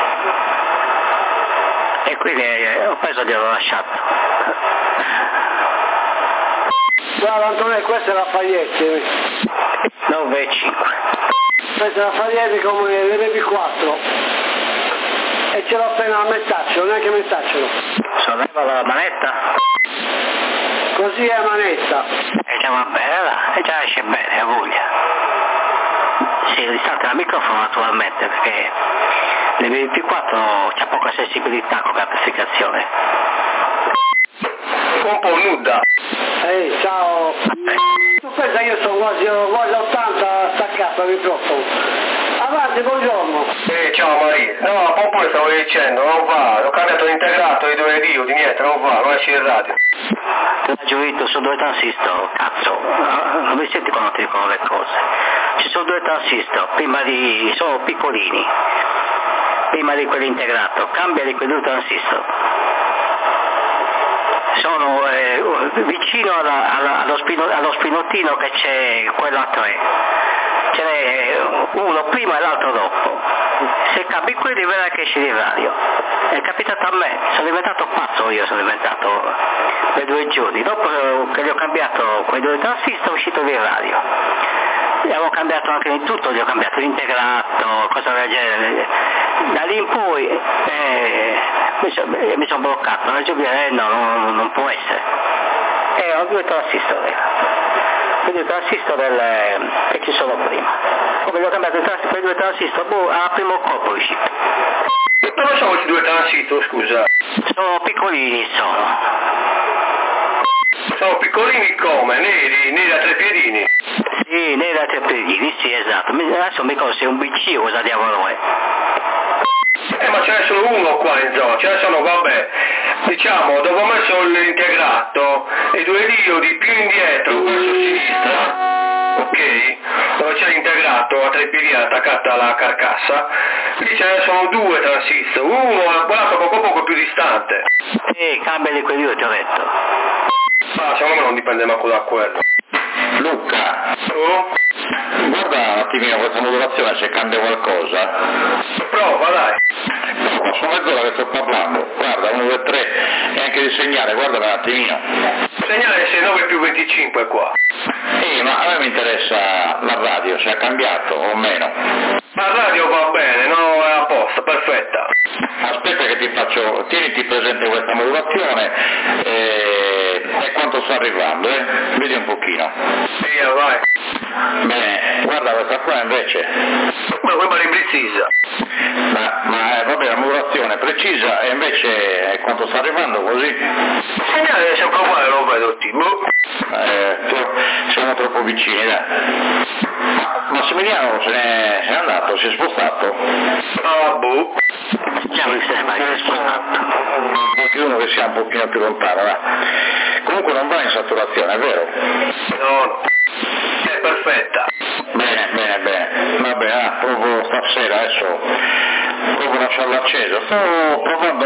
E quindi ho preso e gliel'ho lasciato. Guarda Antonio, questa è la Faglietti. 9,5. Questa è la Faglietti come l'MP4. E ce l'ho appena a mettacelo, neanche mettacelo. Solleva la manetta? Così è manetta. E già va bene, là, e già esce bene, a voglia. Si rissalta il microfono naturalmente, perché l'MP4 c'ha poca sensibilità come amplificazione. Un po' nuda. Ehi, ciao. Tu pensa io sono quasi 80 staccato al microfono. Avanti, buongiorno. Ciao Maria. No, oppure stavo dicendo, non va, ho cambiato l'integrato di 2 dio, di niente, non va, non esce il radio. Ti ho giurito, sono 2 transistor, cazzo, non mi senti quando ti dicono le cose. Ci sono 2 transistor, sono piccolini, prima di quell'integrato, cambia di quei 2 transistor. Sono vicino allo spinottino che c'è quello a 3. Ce n'è uno prima e l'altro dopo. Se cambi quelli vedrai che esce di radio. È capitato a me, sono diventato pazzo io, per 2 giorni. Dopo che gli ho cambiato quei 2 transistor è uscito di radio. Gli avevo cambiato anche di tutto, gli ho cambiato l'integrato, cosa del genere. Da lì in poi mi sono bloccato, non può essere. E ho 2 transistor. Quindi il transistor che ci sono prima. Come gli ho cambiato quei 2 transistor, al primo colpo è uscito. E cosa sono questi 2 transistor, scusa? Sono piccolini, Sono piccolini come? Neri da 3 piedini? Sì, neri da 3 piedini, sì, esatto. Adesso mi ricordo se è un BC o cosa diavolo è. Ma ce n'è solo uno qua in zona, ce ne sono, vabbè, diciamo, dopo ho messo l'integrato e 2 diodi più indietro verso sinistra, ok? Dove c'è l'integrato a 3 piedi attaccato alla carcassa, lì ce ne sono 2 transistor, uno è guardato poco più distante. Cambia di quei 2, ti ho detto. Ma secondo me non dipende manco da quello. Luca, guarda un attimino questa modulazione se cambia qualcosa. Prova, dai. No, sono mezz'ora che sto parlando. Guarda, 1, 2, 3, e anche di segnale, guarda un attimino. Segnale 69 più 25 qua. Ma a me mi interessa la radio, se ha cambiato o meno. La radio va bene, no? È a posto, perfetta. Aspetta che ti faccio, tieniti presente questa modulazione e quanto sta arrivando, vedi un pochino. Via, vai. Bene, guarda questa qua invece. Ma quella è precisa. Ma vabbè, la modulazione è precisa e invece quanto sta arrivando così? Il segnale è sempre uguale, lo vedo tipo. Siamo troppo vicini, dai. Massimiliano se n'è andato, si è spostato. Ah, boh. Già mi sembra che si è spostato. Anche uno che sia un pochino più lontano, va. Comunque non va in saturazione, è vero? No. È perfetta. Bene, sera, adesso devo lasciarlo acceso. Sto provando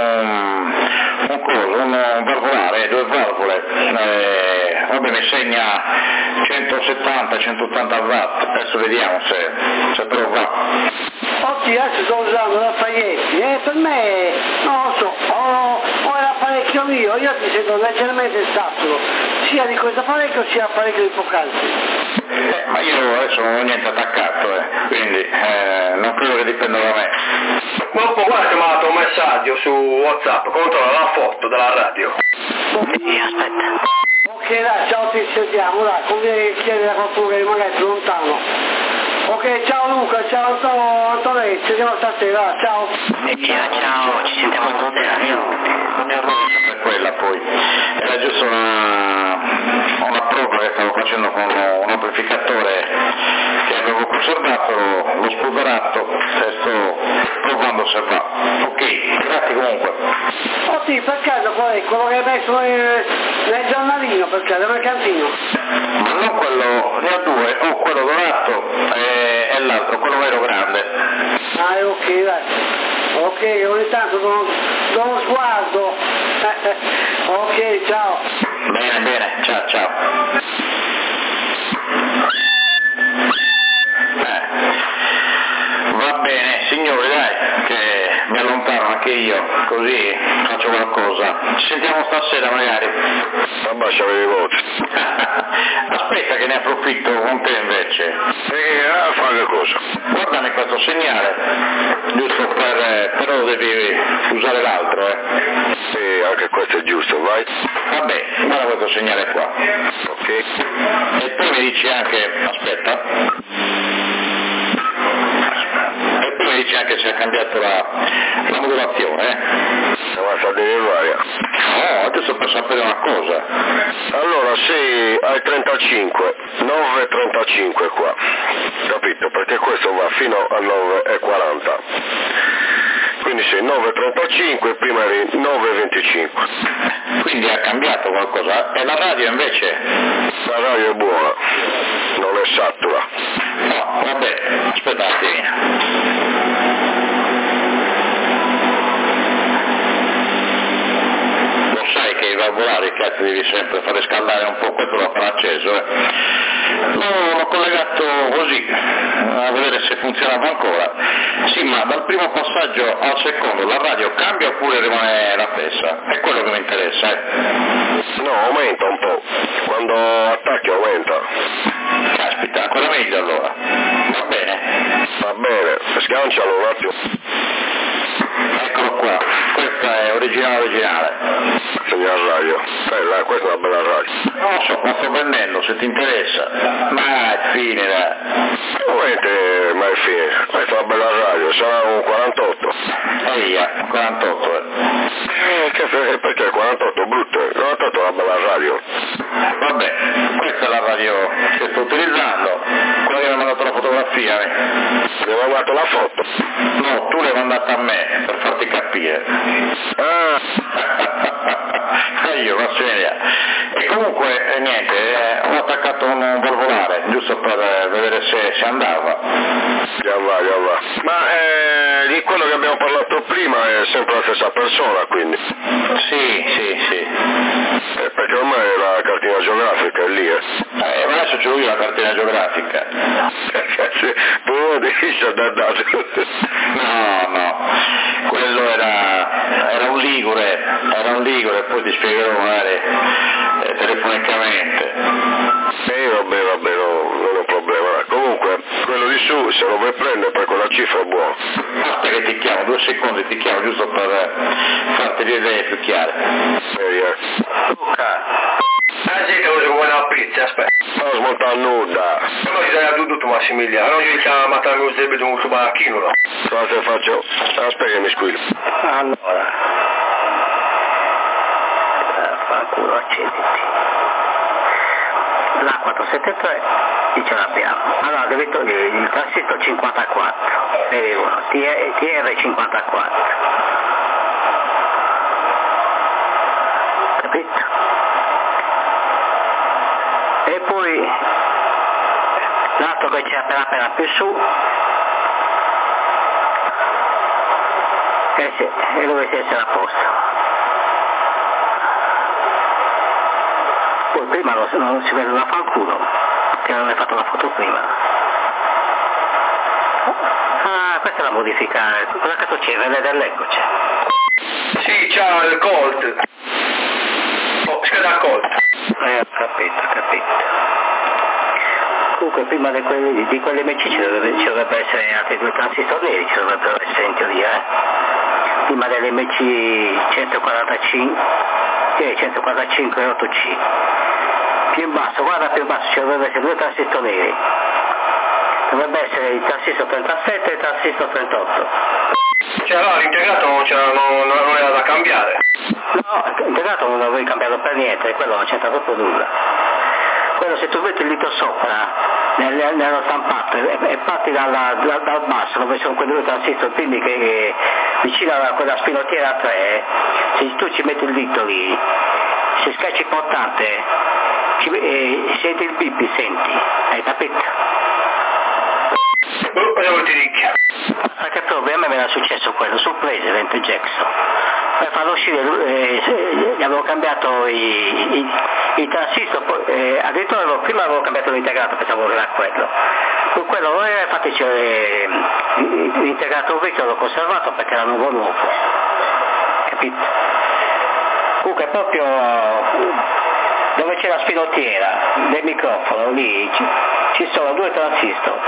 un valvolare, 2 valvole, vabbè, mi segna 170-180 watt, adesso vediamo se però va. Oggi adesso sto usando Raffaelletti e per me, non lo so, o è l'apparecchio mio, io ti sento leggermente saturo, sia di questo apparecchio sia l'apparecchio di poc'anzi. Ma io adesso non ho niente attaccato, quindi non credo che dipenda da me. Dopo guarda che mi ha dato un messaggio su WhatsApp, controlla la foto della radio. Aspetta. Ok dai, ciao, ti sentiamo, dai, conviene chiedere a qualcuno che magari è più lontano. Ok, ciao Luca, ciao Antonello, ci sentiamo stasera, ciao. Ciao, ci sentiamo stasera. Non ero per quella poi, era giusto una prova che stavo facendo con un amplificatore che avevo conservato, l'ho spolverato e sto provando se va. Ok, grazie comunque. Oh sì, per caso qual è? Quello che hai messo nel giornalino, per caso, nel cantino? Ma non quello, ne ho 2, ho quello dorato e l'altro, quello vero grande. Ah, ok, dai. Ok, ogni tanto do uno sguardo. Ok, ciao. Bene, ciao. Va bene, signori, dai, che mi allontano anche io, così faccio qualcosa. Ci sentiamo stasera magari. Abbasciami le voci. Aspetta che ne approfitto con te invece. Fa che cosa? Guardami questo segnale, giusto però devi usare l'altro, Sì, anche questo è giusto, vai. Vabbè, guarda questo segnale qua. Ok. E poi mi dici anche, aspetta. E poi mi dici anche se ha cambiato la modulazione, Ma fa delle varie. No, adesso per sapere una cosa. Allora, sì, hai 35, 9,35 qua, capito? Perché questo va fino a 9,40. Quindi sei 9,35, prima eri 9,25. Quindi ha cambiato qualcosa. E la radio invece? La radio è buona, non è satura. No, vabbè, aspetta un attimino. Sai che i valvolari, cazzo, devi sempre fare scaldare un po', questo lo farà acceso, No, l'ho collegato così, a vedere se funzionava ancora. Sì, ma dal primo passaggio al secondo la radio cambia oppure rimane la stessa? È quello che mi interessa, No, aumenta un po', quando attacchi aumenta. Caspita, ancora meglio allora. Va bene, Sgancialo un attimo. Eccolo qua, questa è originale. Segnal radio. Bella, questa è una bella radio. Non lo so, ma sto vendendo, se ti interessa. Ma è finita. Ovviamente, ma è fine. Questa è una bella radio, sarà un 48. Via, 48. Perché 48 brutto? 48 è una bella radio. Vabbè, questa è la radio che sto utilizzando, quella che mi ha mandato la fotografia. Mi hai mandato la foto? No, tu l'hai mandata a me per farti capire. Io, ma seria. E comunque niente, ho attaccato un valvolare, giusto per vedere se andava. Già va. Ma di quello che abbiamo parlato prima è sempre la stessa persona, quindi? Sì. Perché ormai la cartina geografica è lì, Ma adesso ce l'ho io la cartina geografica. Sì, tu dici andato. No, quello era un ligure, poi ti spiegherò magari telefonicamente. Vabbè, non è un problema. Comunque, quello di su, se lo vuoi prendere per quella cifra è buono. Aspetta che ti chiamo, 2 secondi ti chiamo, giusto per farti le idee più chiare. Luca. Sì, che uso buona pizza, aspetta. Non smontare nuda. Come ti sei tutto Massimiliano? Non mi chiama matare un debito un suo baracchino, no? Cosa te faccio? Aspetta che mi squillo. Allora. Fanculo, accenditi. La 473 ce l'abbiamo. Allora devi togliere il transistor 54, vedi uno, TR54. Capito? E poi l'altro che c'è appena più su Sì, e dovete essere a posto. Poi prima non si vede una fanculo, che non hai fatto la foto prima. Ah, questa è la modifica. Cosa cazzo c'è? Vedete l'eccoci. Sì, c'ha il Colt. Oh, scheda Colt. Ho capito. Comunque prima di quelle MC ci dovrebbe essere altri 2 transistor neri, ci dovrebbero essere in teoria, prima delle MC 145 e 8C. Più in basso, guarda più in basso, ci dovrebbe essere 2 transistor neri. Dovrebbe essere il transistor 37 e il transistor 38. Cioè allora l'integrato non era da cambiare? No, l'integrato non l'avevi cambiato per niente, quello non c'entra proprio nulla. Quello se tu metti il dito sopra, nello stampato, e parti dal basso, dove sono quei 2 transistor primi che vicino a quella spinottiera 3, se tu ci metti il dito lì, se schiacci il portante, senti il bip, senti, hai capito? Cosa vuol dire? Perché proprio a me era successo quello, sul President Jackson. Per farlo uscire, gli avevo cambiato i transistor, addirittura prima avevo cambiato l'integrato, pensavo che era quello. Con quello, infatti l'integrato vecchio l'ho conservato perché era nuovo, capito? Comunque proprio dove c'è la spinottiera del microfono, lì ci sono 2 transistor.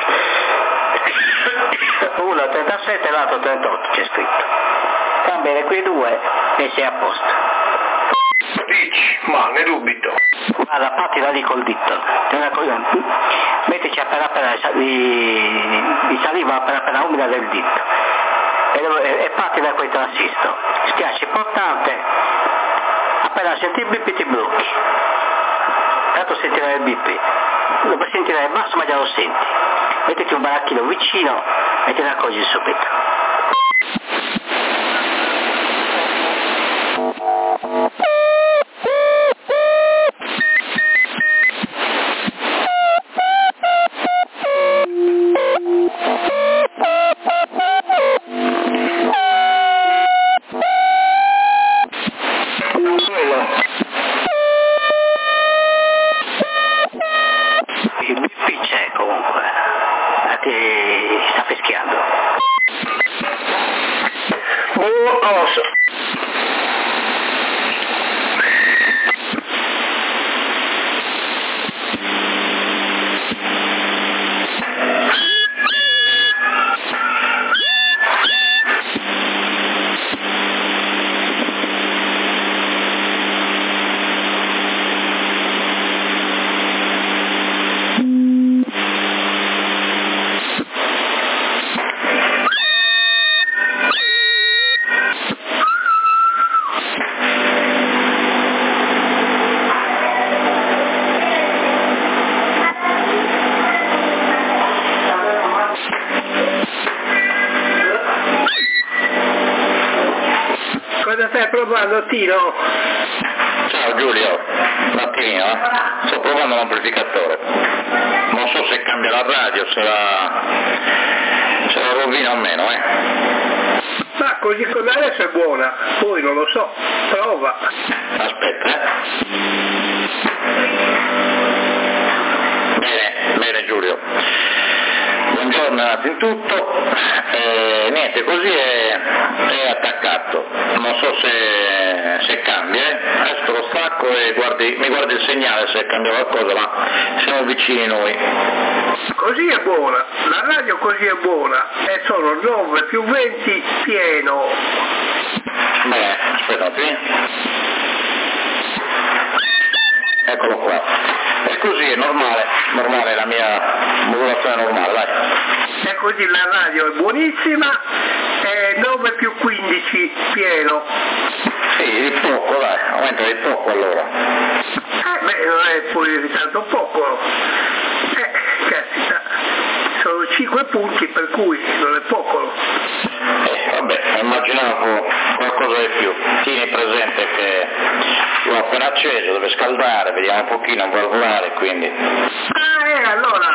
Uno 37 e l'altro 38 c'è scritto. Cambiare quei 2 e sei a posto. Dici, ma ne dubito. Guarda, parti da lì col dito. Mettici appena di saliva appena umida del dito. E parti da quei transistor. Schiacci il portante. Appena senti il bip ti blocchi. Tanto sentirai il bip. Dopo sentirai il basso ma già lo senti. Mettiti un baracchino vicino e te ne accorgi subito. Il bip c'è comunque, che sta fischiando. Cosa? Cosa stai provando, Tino? Ciao Giulio, un attimino, sto provando l'amplificatore. Non so se cambia la radio, se la rovina o meno, Ma così come adesso è buona, poi non lo so, prova. Aspetta, Bene Giulio. Buongiorno innanzitutto, niente, così è attaccato, non so se cambia, adesso lo stacco e mi guardi il segnale se cambia qualcosa, ma siamo vicini noi. Così è buona, la radio così è buona, e sono 9 più 20 pieno. Bene, aspettati. Eccolo qua. E così è normale, la mia modulazione è normale, dai. E così la radio è buonissima, e 9 più 15 pieno. Sì, di poco, dai, aumenta di poco allora. Non è poi tanto poco. Caspita, sono 5 punti per cui non è poco. Vabbè, immaginavo qualcosa di più. Tieni presente che l'ho appena acceso, deve scaldare, vediamo un pochino, valvolare, quindi. Allora